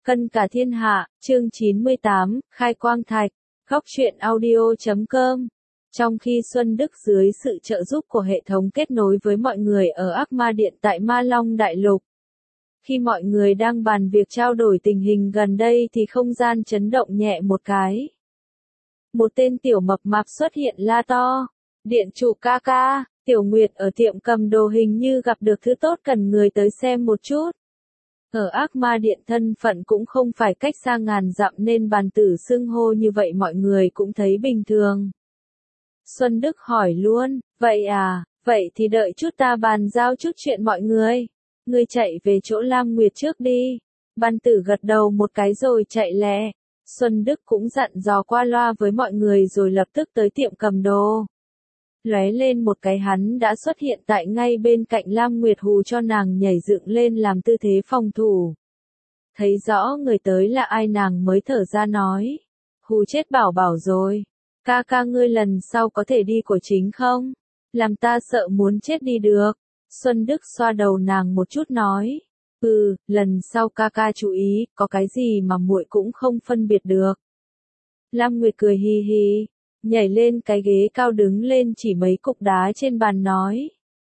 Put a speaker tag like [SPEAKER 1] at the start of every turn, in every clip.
[SPEAKER 1] Cân cả thiên hạ, chương 98, khai quang thạch, góc truyện audio.com. Trong khi Xuân Đức dưới sự trợ giúp của hệ thống kết nối với mọi người ở Ác Ma Điện tại Ma Long Đại Lục. Khi mọi người đang bàn việc trao đổi tình hình gần đây thì không gian chấn động nhẹ một cái. Một tên tiểu mập mạp xuất hiện la to. Điện chủ ca ca, Tiểu Nguyệt ở tiệm cầm đồ hình như gặp được thứ tốt cần người tới xem một chút. Ở Ác Ma Điện thân phận cũng không phải cách xa ngàn dặm nên bàn tử xưng hô như vậy mọi người cũng thấy bình thường. Xuân Đức hỏi luôn, vậy à, vậy thì đợi chút ta bàn giao chút chuyện mọi người. Ngươi chạy về chỗ Lam Nguyệt trước đi. Bàn tử gật đầu một cái rồi chạy lẹ. Xuân Đức cũng dặn dò qua loa với mọi người rồi lập tức tới tiệm cầm đồ. Lóe lên một cái hắn đã xuất hiện tại ngay bên cạnh Lam Nguyệt hù cho nàng nhảy dựng lên làm tư thế phòng thủ. Thấy rõ người tới là ai nàng mới thở ra nói. Hù chết bảo bảo rồi. Ca ca ngươi lần sau có thể đi của chính không? Làm ta sợ muốn chết đi được. Xuân Đức xoa đầu nàng một chút nói. Lần sau ca ca chú ý, có cái gì mà muội cũng không phân biệt được. Lam Nguyệt cười hi hi. Nhảy lên cái ghế cao đứng lên chỉ mấy cục đá trên bàn nói.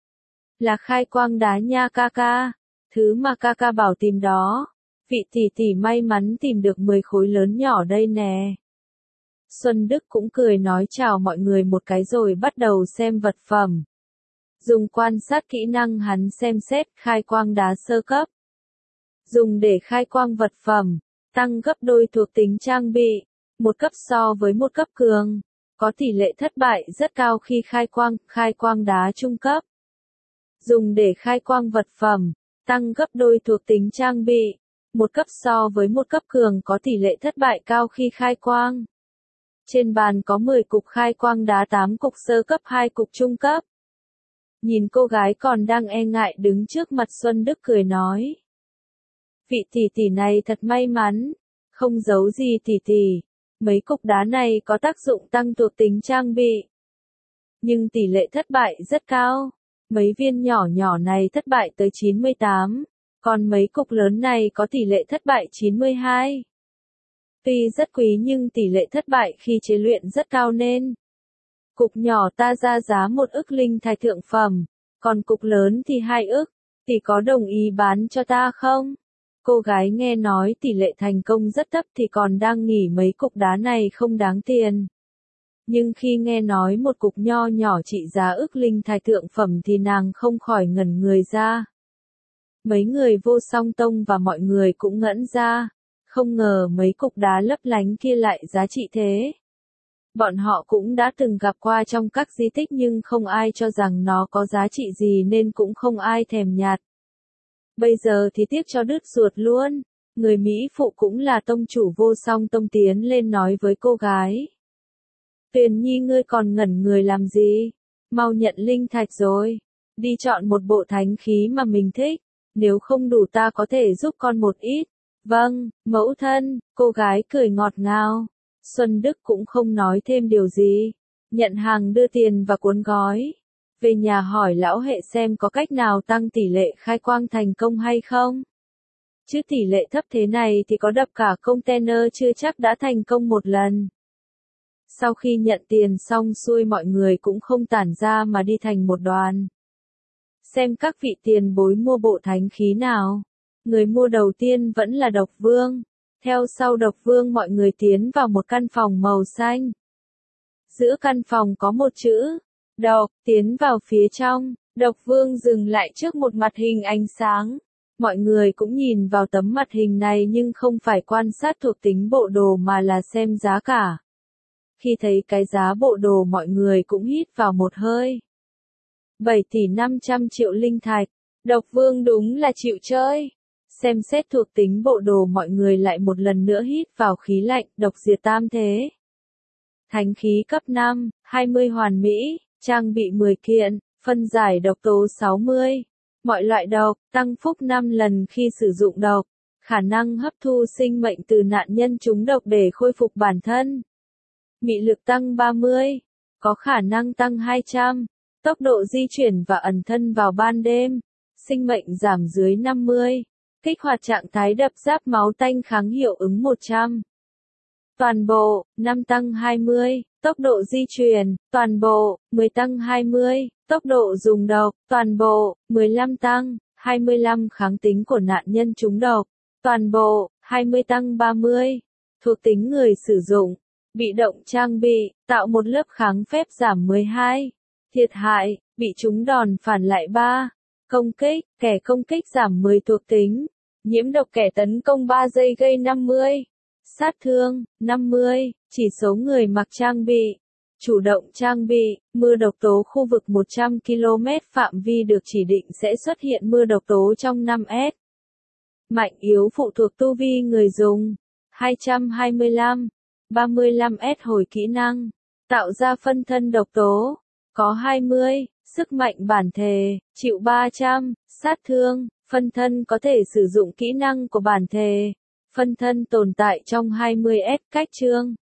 [SPEAKER 1] Là khai quang đá nha ca ca. Thứ mà ca ca bảo tìm đó. Vị tỷ tỷ may mắn tìm được 10 khối lớn nhỏ đây nè. Xuân Đức cũng cười nói chào mọi người một cái rồi bắt đầu xem vật phẩm. Dùng quan sát kỹ năng hắn xem xét khai quang đá sơ cấp. Dùng để khai quang vật phẩm, tăng gấp đôi thuộc tính trang bị, một cấp so với một cấp cường. Có tỷ lệ thất bại rất cao khi khai quang đá trung cấp. Dùng để khai quang vật phẩm, tăng gấp đôi thuộc tính trang bị, một cấp so với một cấp cường có tỷ lệ thất bại cao khi khai quang. Trên bàn có 10 cục khai quang đá 8 cục sơ cấp 2 cục trung cấp. Nhìn cô gái còn đang e ngại đứng trước mặt Xuân Đức cười nói. Vị tỷ tỷ này thật may mắn, không giấu gì tỷ tỷ. Mấy cục đá này có tác dụng tăng thuộc tính trang bị. Nhưng tỷ lệ thất bại rất cao. Mấy viên nhỏ nhỏ này thất bại tới 98. Còn mấy cục lớn này có tỷ lệ thất bại 92. Tuy rất quý nhưng tỷ lệ thất bại khi chế luyện rất cao nên. Cục nhỏ ta ra giá 1 ức linh thạch thượng phẩm. Còn cục lớn thì 2 ức. Tỷ có đồng ý bán cho ta không? Cô gái nghe nói tỷ lệ thành công rất thấp thì còn đang nghĩ mấy cục đá này không đáng tiền. Nhưng khi nghe nói một cục nho nhỏ trị giá ức linh thạch thượng phẩm thì nàng không khỏi ngẩn người ra. Mấy người Vô Song Tông và mọi người cũng ngẩn ra. Không ngờ mấy cục đá lấp lánh kia lại giá trị thế. Bọn họ cũng đã từng gặp qua trong các di tích nhưng không ai cho rằng nó có giá trị gì nên cũng không ai thèm nhặt. Bây giờ thì tiếc cho đứt ruột luôn. Người Mỹ phụ cũng là tông chủ Vô Song Tông tiến lên nói với cô gái. Tuyền Nhi ngươi còn ngẩn người làm gì? Mau nhận linh thạch rồi. Đi chọn một bộ thánh khí mà mình thích. Nếu không đủ ta có thể giúp con một ít. Vâng, mẫu thân, cô gái cười ngọt ngào. Xuân Đức cũng không nói thêm điều gì. Nhận hàng đưa tiền và cuốn gói. Về nhà hỏi lão hệ xem có cách nào tăng tỷ lệ khai quang thành công hay không. Chứ tỷ lệ thấp thế này thì có đập cả container chưa chắc đã thành công một lần. Sau khi nhận tiền xong xuôi mọi người cũng không tản ra mà đi thành một đoàn. Xem các vị tiền bối mua bộ thánh khí nào. Người mua đầu tiên vẫn là Độc Vương. Theo sau Độc Vương mọi người tiến vào một căn phòng màu xanh. Giữa căn phòng có một chữ. Độc, tiến vào phía trong. Độc Vương dừng lại trước một mặt hình ánh sáng. Mọi người cũng nhìn vào tấm mặt hình này nhưng không phải quan sát thuộc tính bộ đồ mà là xem giá cả. Khi thấy cái giá bộ đồ mọi người cũng hít vào một hơi. 7 tỷ 500 triệu linh thạch. Độc Vương đúng là chịu chơi. Xem xét thuộc tính bộ đồ mọi người lại một lần nữa hít vào khí lạnh, độc diệt tam thế. Thánh khí cấp 5, 20 hoàn mỹ, trang bị 10 kiện, phân giải độc tố 60. Mọi loại độc, tăng phúc 5 lần khi sử dụng độc. Khả năng hấp thu sinh mệnh từ nạn nhân trúng độc để khôi phục bản thân. Mị lực tăng 30. Có khả năng tăng 200. Tốc độ di chuyển và ẩn thân vào ban đêm. Sinh mệnh giảm dưới 50. Kích hoạt trạng thái đập giáp máu tanh kháng hiệu ứng 100. Toàn bộ, 5 tăng 20, tốc độ di chuyển, toàn bộ, 10 tăng 20, tốc độ dùng độc, toàn bộ, 15 tăng, 25 kháng tính của nạn nhân trúng độc, toàn bộ, 20 tăng 30, thuộc tính người sử dụng, bị động trang bị, tạo một lớp kháng phép giảm 12, thiệt hại, bị trúng đòn phản lại 3, công kích, kẻ công kích giảm 10 thuộc tính, nhiễm độc kẻ tấn công 3 giây gây 50. Sát thương, 50, chỉ số người mặc trang bị. Chủ động trang bị, mưa độc tố khu vực 100 km phạm vi được chỉ định sẽ xuất hiện mưa độc tố trong 5S. Mạnh yếu phụ thuộc tu vi người dùng. 225, 35S hồi kỹ năng. Tạo ra phân thân độc tố. Có 20, sức mạnh bản thể, chịu 300, sát thương, phân thân có thể sử dụng kỹ năng của bản thể. Phân thân tồn tại trong 20S cách chương.